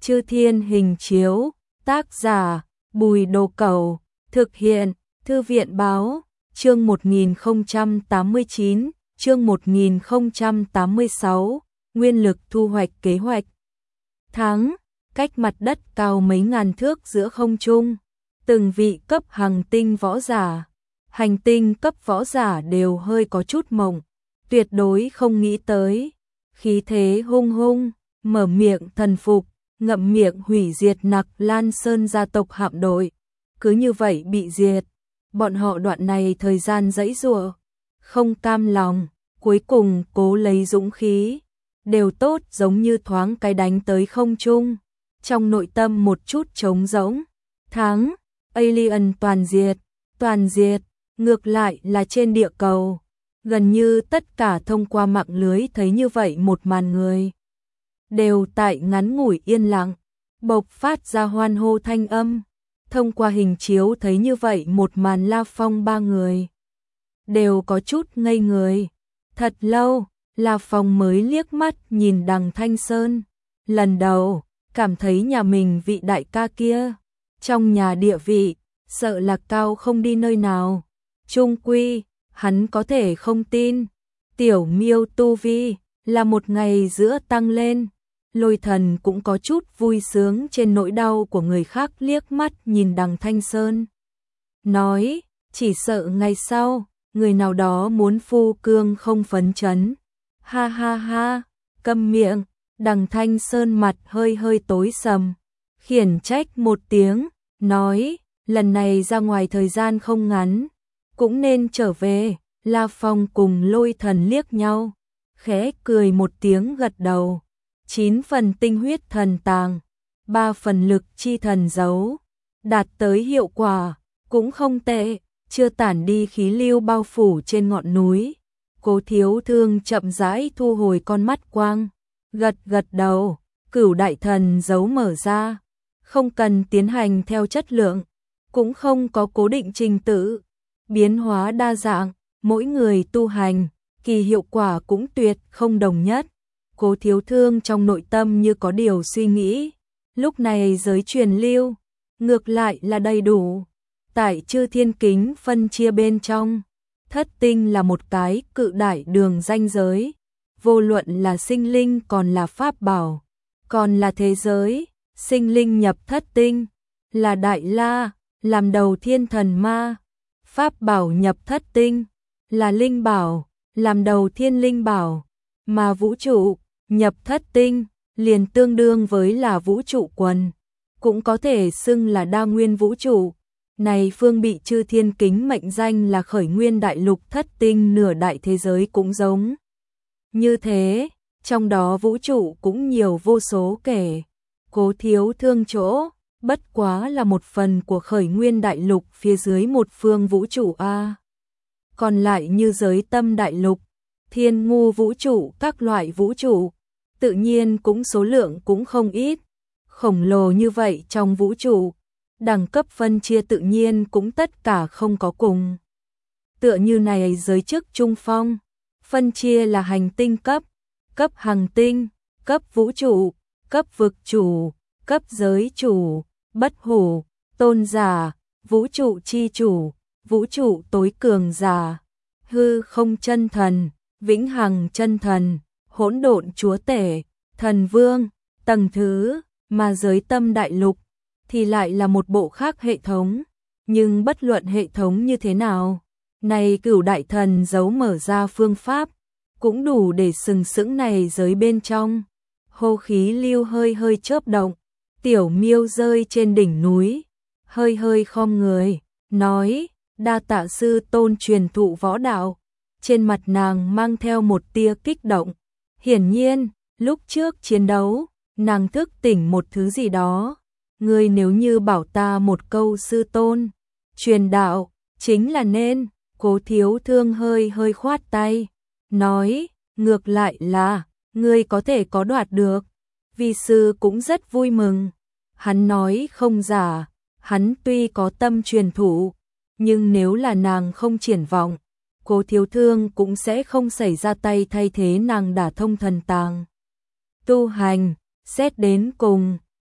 Chư Thiên Hình Chiếu, tác giả Bùi Đồ Cẩu, thực hiện Thư viện báo, chương 1089, chương 1086, nguyên lực thu hoạch kế hoạch. Tháng, cách mặt đất cao mấy ngàn thước giữa không trung, từng vị cấp hành tinh võ giả, hành tinh cấp võ giả đều hơi có chút mộng, tuyệt đối không nghĩ tới. Khí thế hung hung, mở miệng thần phục, ngậm miệng hủy diệt Nặc Lan Sơn gia tộc hạm đội. Cứ như vậy bị diệt, bọn họ đoạn này thời gian giãy giụa, không cam lòng, cuối cùng cố lấy dũng khí, đều tốt giống như thoáng cái đánh tới không trung, trong nội tâm một chút trống rỗng. Tháng, alien toàn diệt, ngược lại là trên địa cầu, gần như tất cả thông qua mạng lưới thấy như vậy một màn người, đều tại ngắn ngủi yên lặng, bộc phát ra hoan hô thanh âm. Thông qua hình chiếu thấy như vậy một màn, La Phong ba người đều có chút ngây người. Thật lâu, La Phong mới liếc mắt nhìn Đằng Thanh Sơn, lần đầu cảm thấy nhà mình vị đại ca kia trong nhà địa vị sợ là cao không đi nơi nào. Chung quy, hắn có thể không tin, Tiểu Miêu tu vi là một ngày giữa tăng lên. Lôi Thần cũng có chút vui sướng trên nỗi đau của người khác, liếc mắt nhìn Đằng Thanh Sơn, nói, chỉ sợ ngày sau, người nào đó muốn phu cương không phấn chấn. Ha ha ha, câm miệng. Đằng Thanh Sơn mặt hơi hơi tối sầm, khiển trách một tiếng, nói, lần này ra ngoài thời gian không ngắn, cũng nên trở về. La Phong cùng Lôi Thần liếc nhau, khẽ cười một tiếng gật đầu. 9 phần tinh huyết thần tàng, 3 phần lực chi thần giấu, đạt tới hiệu quả, cũng không tệ. Chưa tản đi khí lưu bao phủ trên ngọn núi, Cố Thiếu Thương chậm rãi thu hồi con mắt quang, gật gật đầu. Cửu đại thần giấu mở ra, không cần tiến hành theo chất lượng, cũng không có cố định trình tự, biến hóa đa dạng, mỗi người tu hành, kỳ hiệu quả cũng tuyệt không đồng nhất. Cố Thiếu Thương trong nội tâm như có điều suy nghĩ, lúc này giới truyền lưu, ngược lại là đầy đủ. Tại Chư Thiên Kính phân chia bên trong, thất tinh là một cái cự đại đường ranh giới, vô luận là sinh linh còn là pháp bảo, còn là thế giới, sinh linh nhập thất tinh, là Đại La, làm đầu thiên thần ma, pháp bảo nhập thất tinh, là linh bảo, làm đầu thiên linh bảo, mà vũ trụ nhập thất tinh, liền tương đương với là vũ trụ quần, cũng có thể xưng là đa nguyên vũ trụ. Này phương bị Chư Thiên Kính mệnh danh là khởi nguyên đại lục thất tinh, nửa đại thế giới cũng giống như thế, trong đó vũ trụ cũng nhiều vô số kể. Cố Thiếu Thương chỗ, bất quá là một phần của khởi nguyên đại lục phía dưới một phương vũ trụ A. Còn lại như giới tâm đại lục, thiên ngu vũ trụ, các loại vũ trụ, tự nhiên cũng số lượng cũng không ít. Khổng lồ như vậy trong vũ trụ, đẳng cấp phân chia tự nhiên cũng tất cả không có cùng. Tựa như này giới chức trung phong, phân chia là hành tinh cấp, cấp hành tinh, cấp vũ trụ, cấp vực chủ, cấp giới chủ, bất hủ, tôn giả, vũ trụ chi chủ, vũ trụ tối cường giả, hư không chân thần, vĩnh hằng chân thần, hỗn độn chúa tể, thần vương, tầng thứ. Mà giới tâm đại lục thì lại là một bộ khác hệ thống, nhưng bất luận hệ thống như thế nào, này cửu đại thần giấu mở ra phương pháp, cũng đủ để sừng sững này giới bên trong. Hô khí lưu hơi hơi chớp động, Tiểu Miêu rơi trên đỉnh núi, hơi hơi khom người, nói, đa tạ sư tôn truyền thụ võ đạo. Trên mặt nàng mang theo một tia kích động, hiển nhiên, lúc trước chiến đấu, nàng thức tỉnh một thứ gì đó. Ngươi nếu như bảo ta một câu sư tôn, truyền đạo, chính là nên. Cố Thiếu Thương hơi hơi khoát tay, nói, ngược lại là, ngươi có thể có đoạt được, vi sư cũng rất vui mừng. Hắn nói không giả, hắn tuy có tâm truyền thụ, nhưng nếu là nàng không triển vọng, Cố Thiếu Thương cũng sẽ không xảy ra tay thay thế nàng đả thông thần tàng. Tu hành, xét đến cùng,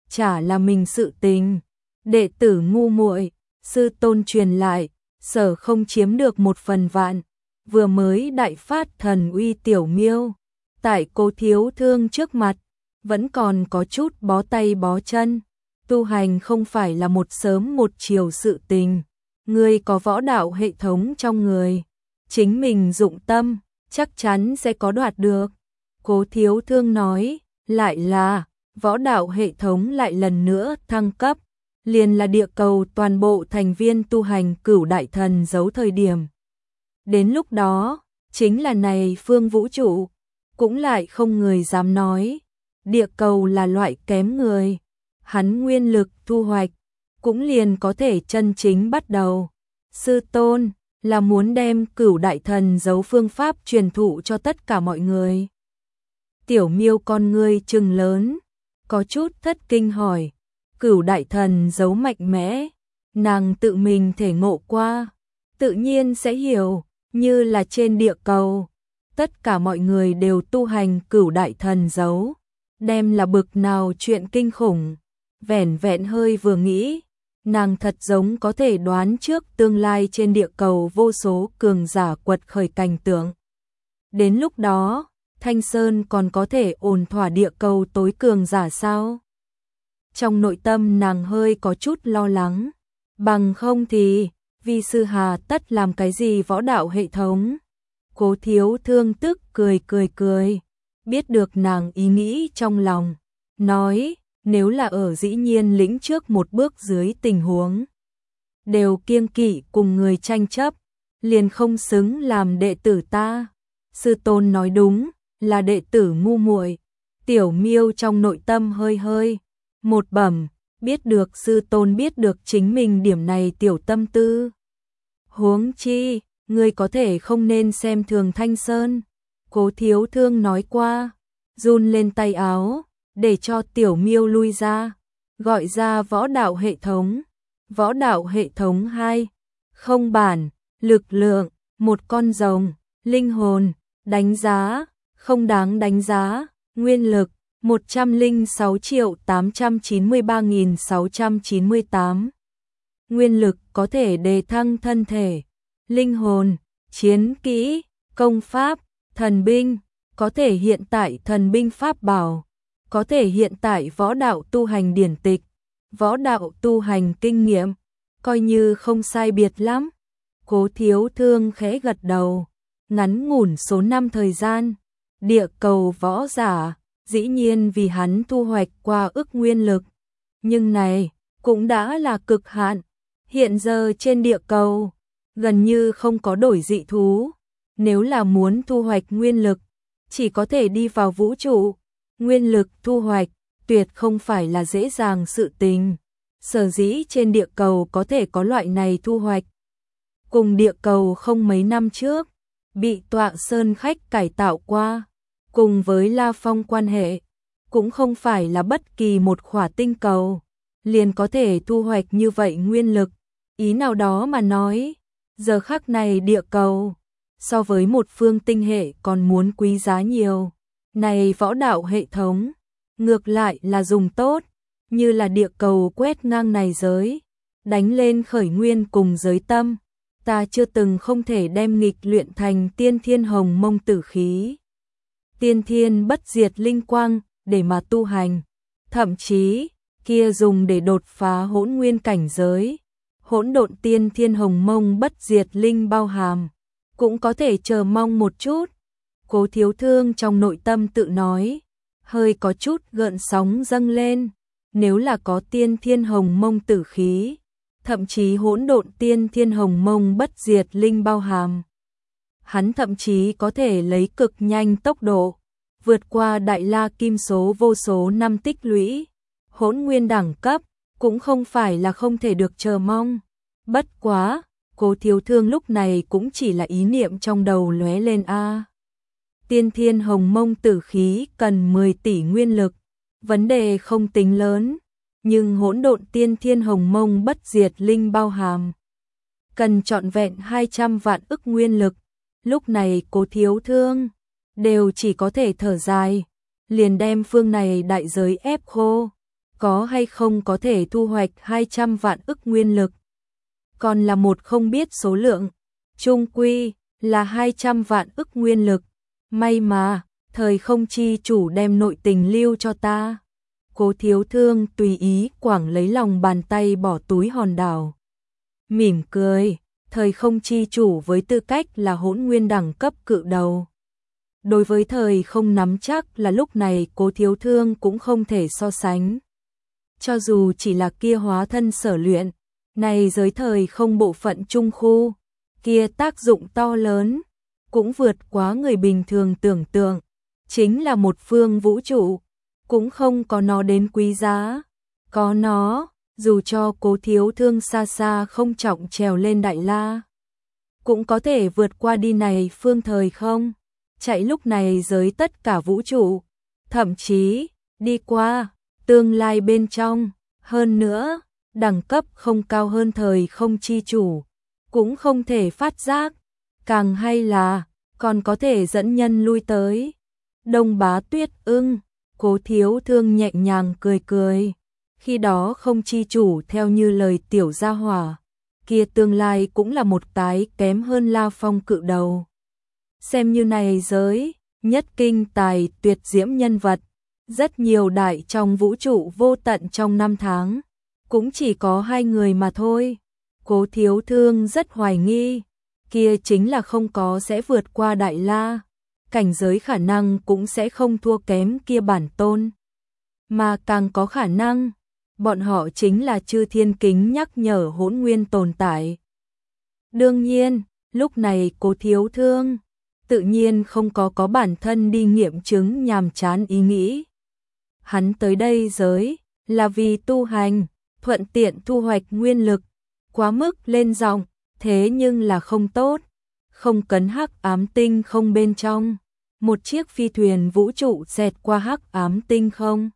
chả là mình sự tình. Đệ tử ngu muội, sư tôn truyền lại, sở không chiếm được 1/1000, vừa mới đại phát thần uy Tiểu Miêu, tại Cố Thiếu Thương trước mặt, vẫn còn có chút bó tay bó chân. Tu hành không phải là một sớm một chiều sự tình, ngươi có võ đạo hệ thống trong người, chính mình dụng tâm, chắc chắn sẽ có đoạt được. Cố Thiếu Thương nói, lại là, võ đạo hệ thống lại lần nữa thăng cấp, liền là địa cầu toàn bộ thành viên tu hành Cửu Đại Thần giấu thời điểm. Đến lúc đó, chính là này phương vũ trụ, cũng lại không người dám nói, địa cầu là loại kém người, hắn nguyên lực thu hoạch, cũng liền có thể chân chính bắt đầu. Sư tôn, là muốn đem Cửu Đại Thần giấu phương pháp truyền thụ cho tất cả mọi người. Tiểu Miêu con ngươi trừng lớn, có chút thất kinh hỏi, Cửu Đại Thần giấu mạnh mẽ, nàng tự mình thể ngộ qua, tự nhiên sẽ hiểu, như là trên địa cầu, tất cả mọi người đều tu hành Cửu Đại Thần giấu, đem là bực nào chuyện kinh khủng, vẻn vẹn hơi vừa nghĩ, nàng thật giống có thể đoán trước tương lai trên địa cầu vô số cường giả quật khởi cảnh tượng. Đến lúc đó, Thanh Sơn còn có thể ổn thỏa địa cầu tối cường giả sao? Trong nội tâm nàng hơi có chút lo lắng, bằng không thì, vi sư hà tất làm cái gì võ đạo hệ thống? Cố Thiếu Thương tức cười, biết được nàng ý nghĩ trong lòng, nói, nếu là ở dĩ nhiên lĩnh trước một bước dưới tình huống, đều kiêng kỵ cùng người tranh chấp, liền không xứng làm đệ tử ta. Sư tôn nói đúng, là đệ tử ngu muội. Tiểu Miêu trong nội tâm hơi một bẩm, biết được sư tôn biết được chính mình điểm này tiểu tâm tư. Huống chi, ngươi có thể không nên xem thường Thanh Sơn. Cố Thiếu Thương nói qua, run lên tay áo, để cho Tiểu Miêu lui ra, gọi ra võ đạo hệ thống. Võ đạo hệ thống 2, không bản, lực lượng, một con rồng, linh hồn, đánh giá, không đáng đánh giá, nguyên lực, 106.893.698. Nguyên lực có thể đề thăng thân thể, linh hồn, chiến kỹ, công pháp, thần binh, có thể hiện tại thần binh pháp bảo, có thể hiện tại võ đạo tu hành điển tịch, võ đạo tu hành kinh nghiệm, coi như không sai biệt lắm. Cố Thiếu Thương khẽ gật đầu, ngắn ngủn số năm thời gian, địa cầu võ giả, dĩ nhiên vì hắn thu hoạch qua ức nguyên lực, nhưng này cũng đã là cực hạn. Hiện giờ trên địa cầu, gần như không có đổi dị thú, nếu là muốn thu hoạch nguyên lực, chỉ có thể đi vào vũ trụ. Nguyên lực thu hoạch, tuyệt không phải là dễ dàng sự tình. Sở dĩ trên địa cầu có thể có loại này thu hoạch. Cùng địa cầu không mấy năm trước, bị Tọa Sơn khách cải tạo qua, cùng với La Phong quan hệ, cũng không phải là bất kỳ một khỏa tinh cầu, liền có thể thu hoạch như vậy nguyên lực. Ý nào đó mà nói, giờ khắc này địa cầu, so với một phương tinh hệ còn muốn quý giá nhiều. Này võ đạo hệ thống, ngược lại là dùng tốt, như là địa cầu quét ngang này giới, đánh lên khởi nguyên cùng giới tâm, ta chưa từng không thể đem nghịch luyện thành tiên thiên hồng mông tử khí, tiên thiên bất diệt linh quang, để mà tu hành, thậm chí, kia dùng để đột phá hỗn nguyên cảnh giới, hỗn độn tiên thiên hồng mông bất diệt linh bao hàm, cũng có thể chờ mong một chút. Cố Thiếu Thương trong nội tâm tự nói, hơi có chút gợn sóng dâng lên, nếu là có tiên thiên hồng mông tử khí, thậm chí hỗn độn tiên thiên hồng mông bất diệt linh bao hàm, hắn thậm chí có thể lấy cực nhanh tốc độ, vượt qua Đại La Kim số vô số năm tích lũy, hỗn nguyên đẳng cấp, cũng không phải là không thể được chờ mong. Bất quá, Cố Thiếu Thương lúc này cũng chỉ là ý niệm trong đầu lóe lên a. Tiên thiên hồng mông tử khí cần 10 tỷ nguyên lực, vấn đề không tính lớn, nhưng hỗn độn tiên thiên hồng mông bất diệt linh bao hàm, cần trọn vẹn 200 vạn ức nguyên lực. Lúc này Cố Thiếu Thương đều chỉ có thể thở dài, liền đem phương này đại giới ép khô. có hay không có thể thu hoạch 200 vạn ức nguyên lực. Còn là một không biết số lượng, chung quy là 200 vạn ức nguyên lực. May mà, thời không chi chủ đem nội tình lưu cho ta. Cố Thiếu Thương tùy ý quảng lấy lòng bàn tay bỏ túi hòn đảo. Mỉm cười, thời không chi chủ với tư cách là hỗn nguyên đẳng cấp cự đầu. Đối với thời không nắm chắc là lúc này Cố Thiếu Thương cũng không thể so sánh. Cho dù chỉ là kia hóa thân sở luyện, này giới thời không bộ phận trung khu, kia tác dụng to lớn, cũng vượt quá người bình thường tưởng tượng, chính là một phương vũ trụ, cũng không có nó đến quý giá. Có nó, dù cho Cố Thiếu Thương xa xa không trọng trèo lên Đại La, cũng có thể vượt qua đi này phương thời không, chạy lúc này giới tất cả vũ trụ, thậm chí đi qua tương lai bên trong. Hơn nữa, đẳng cấp không cao hơn thời không chi chủ, cũng không thể phát giác, càng hay là còn có thể dẫn nhân lui tới. Đông Bá Tuyết ưng, Cố Thiếu Thương nhẹ nhàng cười cười, khi đó không chi chủ theo như lời tiểu gia hỏa, kia tương lai cũng là một tái kém hơn La Phong cự đầu. Xem như này giới, nhất kinh tài tuyệt diễm nhân vật, rất nhiều đại trong vũ trụ vô tận trong năm tháng, cũng chỉ có 2 người mà thôi. Cố Thiếu Thương rất hoài nghi, kia chính là không có sẽ vượt qua Đại La, cảnh giới khả năng cũng sẽ không thua kém kia bản tôn. Mà càng có khả năng, bọn họ chính là chư thiên kính nhắc nhở hỗn nguyên tồn tại. Đương nhiên, lúc này Cố Thiếu Thương tự nhiên không có bản thân đi nghiệm chứng nhàm chán ý nghĩ. Hắn tới đây giới là vì tu hành, thuận tiện thu hoạch nguyên lực, quá mức lên giọng, thế nhưng là không tốt. Không cấn hắc ám tinh không bên trong, một chiếc phi thuyền vũ trụ xẹt qua hắc ám tinh không.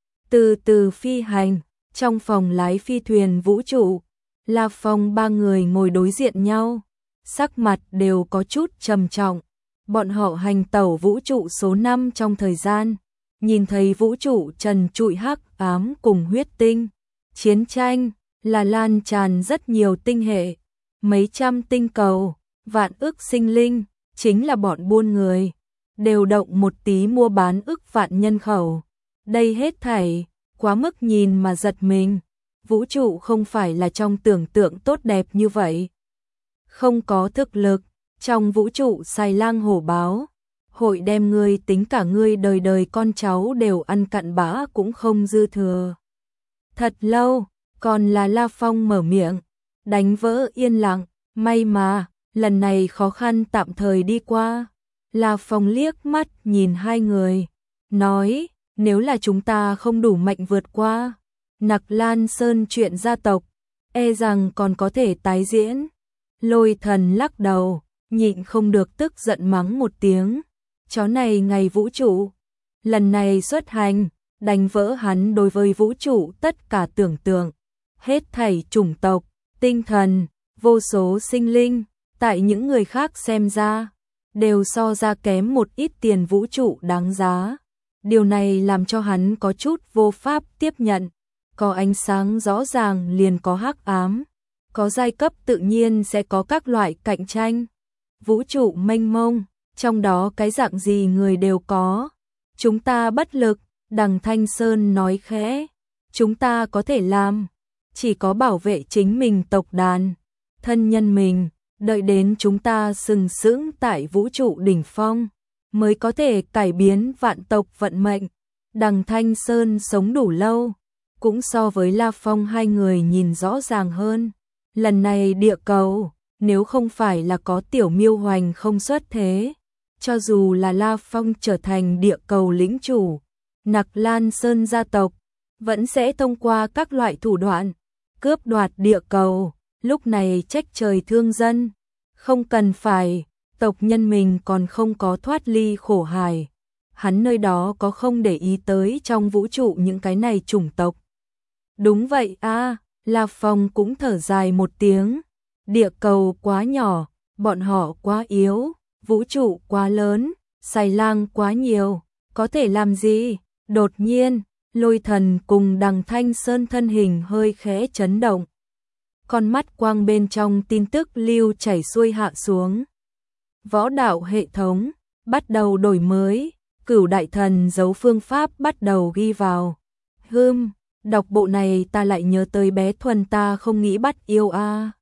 Từ từ phi hành, trong phòng lái phi thuyền vũ trụ, La Phong 3 người ngồi đối diện nhau, sắc mặt đều có chút trầm trọng. Bọn họ hành tẩu vũ trụ số 5 trong thời gian, nhìn thấy vũ trụ trần trụi hắc ám cùng huyết tinh, chiến tranh là lan tràn rất nhiều tinh hệ, mấy trăm tinh cầu, vạn ức sinh linh, chính là bọn buôn người, đều động một tí mua bán ức vạn nhân khẩu. Đây hết thảy, quá mức nhìn mà giật mình, vũ trụ không phải là trong tưởng tượng tốt đẹp như vậy. Không có thực lực, trong vũ trụ xài lang hổ báo, hội đem ngươi tính cả ngươi đời đời con cháu đều ăn cặn bã cũng không dư thừa. Thật lâu, còn là La Phong mở miệng, đánh vỡ yên lặng, may mà, lần này khó khăn tạm thời đi qua. La Phong liếc mắt nhìn 2 người, nói, nếu là chúng ta không đủ mạnh vượt qua Nặc Lan Sơn chuyện gia tộc, e rằng còn có thể tái diễn. Lôi Thần lắc đầu, nhịn không được tức giận mắng một tiếng, chó này ngày vũ trụ, lần này xuất hành, đánh vỡ hắn đối với vũ trụ tất cả tưởng tượng, hết thảy chủng tộc, tinh thần, vô số sinh linh, tại những người khác xem ra, đều so ra kém một ít tiền vũ trụ đáng giá. Điều này làm cho hắn có chút vô pháp tiếp nhận, có ánh sáng rõ ràng liền có hắc ám, có giai cấp tự nhiên sẽ có các loại cạnh tranh. Vũ trụ mênh mông, trong đó cái dạng gì người đều có. Chúng ta bất lực, Đằng Thanh Sơn nói khẽ, chúng ta có thể làm, chỉ có bảo vệ chính mình tộc đàn, thân nhân mình, đợi đến chúng ta sừng sững tại vũ trụ đỉnh phong, mới có thể cải biến vạn tộc vận mệnh. Đằng Thanh Sơn sống đủ lâu, cũng so với La Phong 2 người nhìn rõ ràng hơn. Lần này địa cầu, nếu không phải là có Tiểu Miêu Hoành không xuất thế, cho dù là La Phong trở thành địa cầu lĩnh chủ, Nặc Lan Sơn gia tộc vẫn sẽ thông qua các loại thủ đoạn cướp đoạt địa cầu, lúc này trách trời thương dân, không cần phải, tộc nhân mình còn không có thoát ly khổ hải, hắn nơi đó có không để ý tới trong vũ trụ những cái này chủng tộc. Đúng vậy a, La Phong cũng thở dài một tiếng, địa cầu quá nhỏ, bọn họ quá yếu, vũ trụ quá lớn, xài lang quá nhiều, có thể làm gì? Đột nhiên, Lôi Thần cùng Đằng Thanh Sơn thân hình hơi khẽ chấn động. Con mắt quang bên trong tin tức lưu chảy xuôi hạ xuống. Võ đạo hệ thống bắt đầu đổi mới, Cửu Đại Thần dấu phương pháp bắt đầu ghi vào. Đọc bộ này ta lại nhớ tới bé Thuần ta không nghĩ bắt yêu a.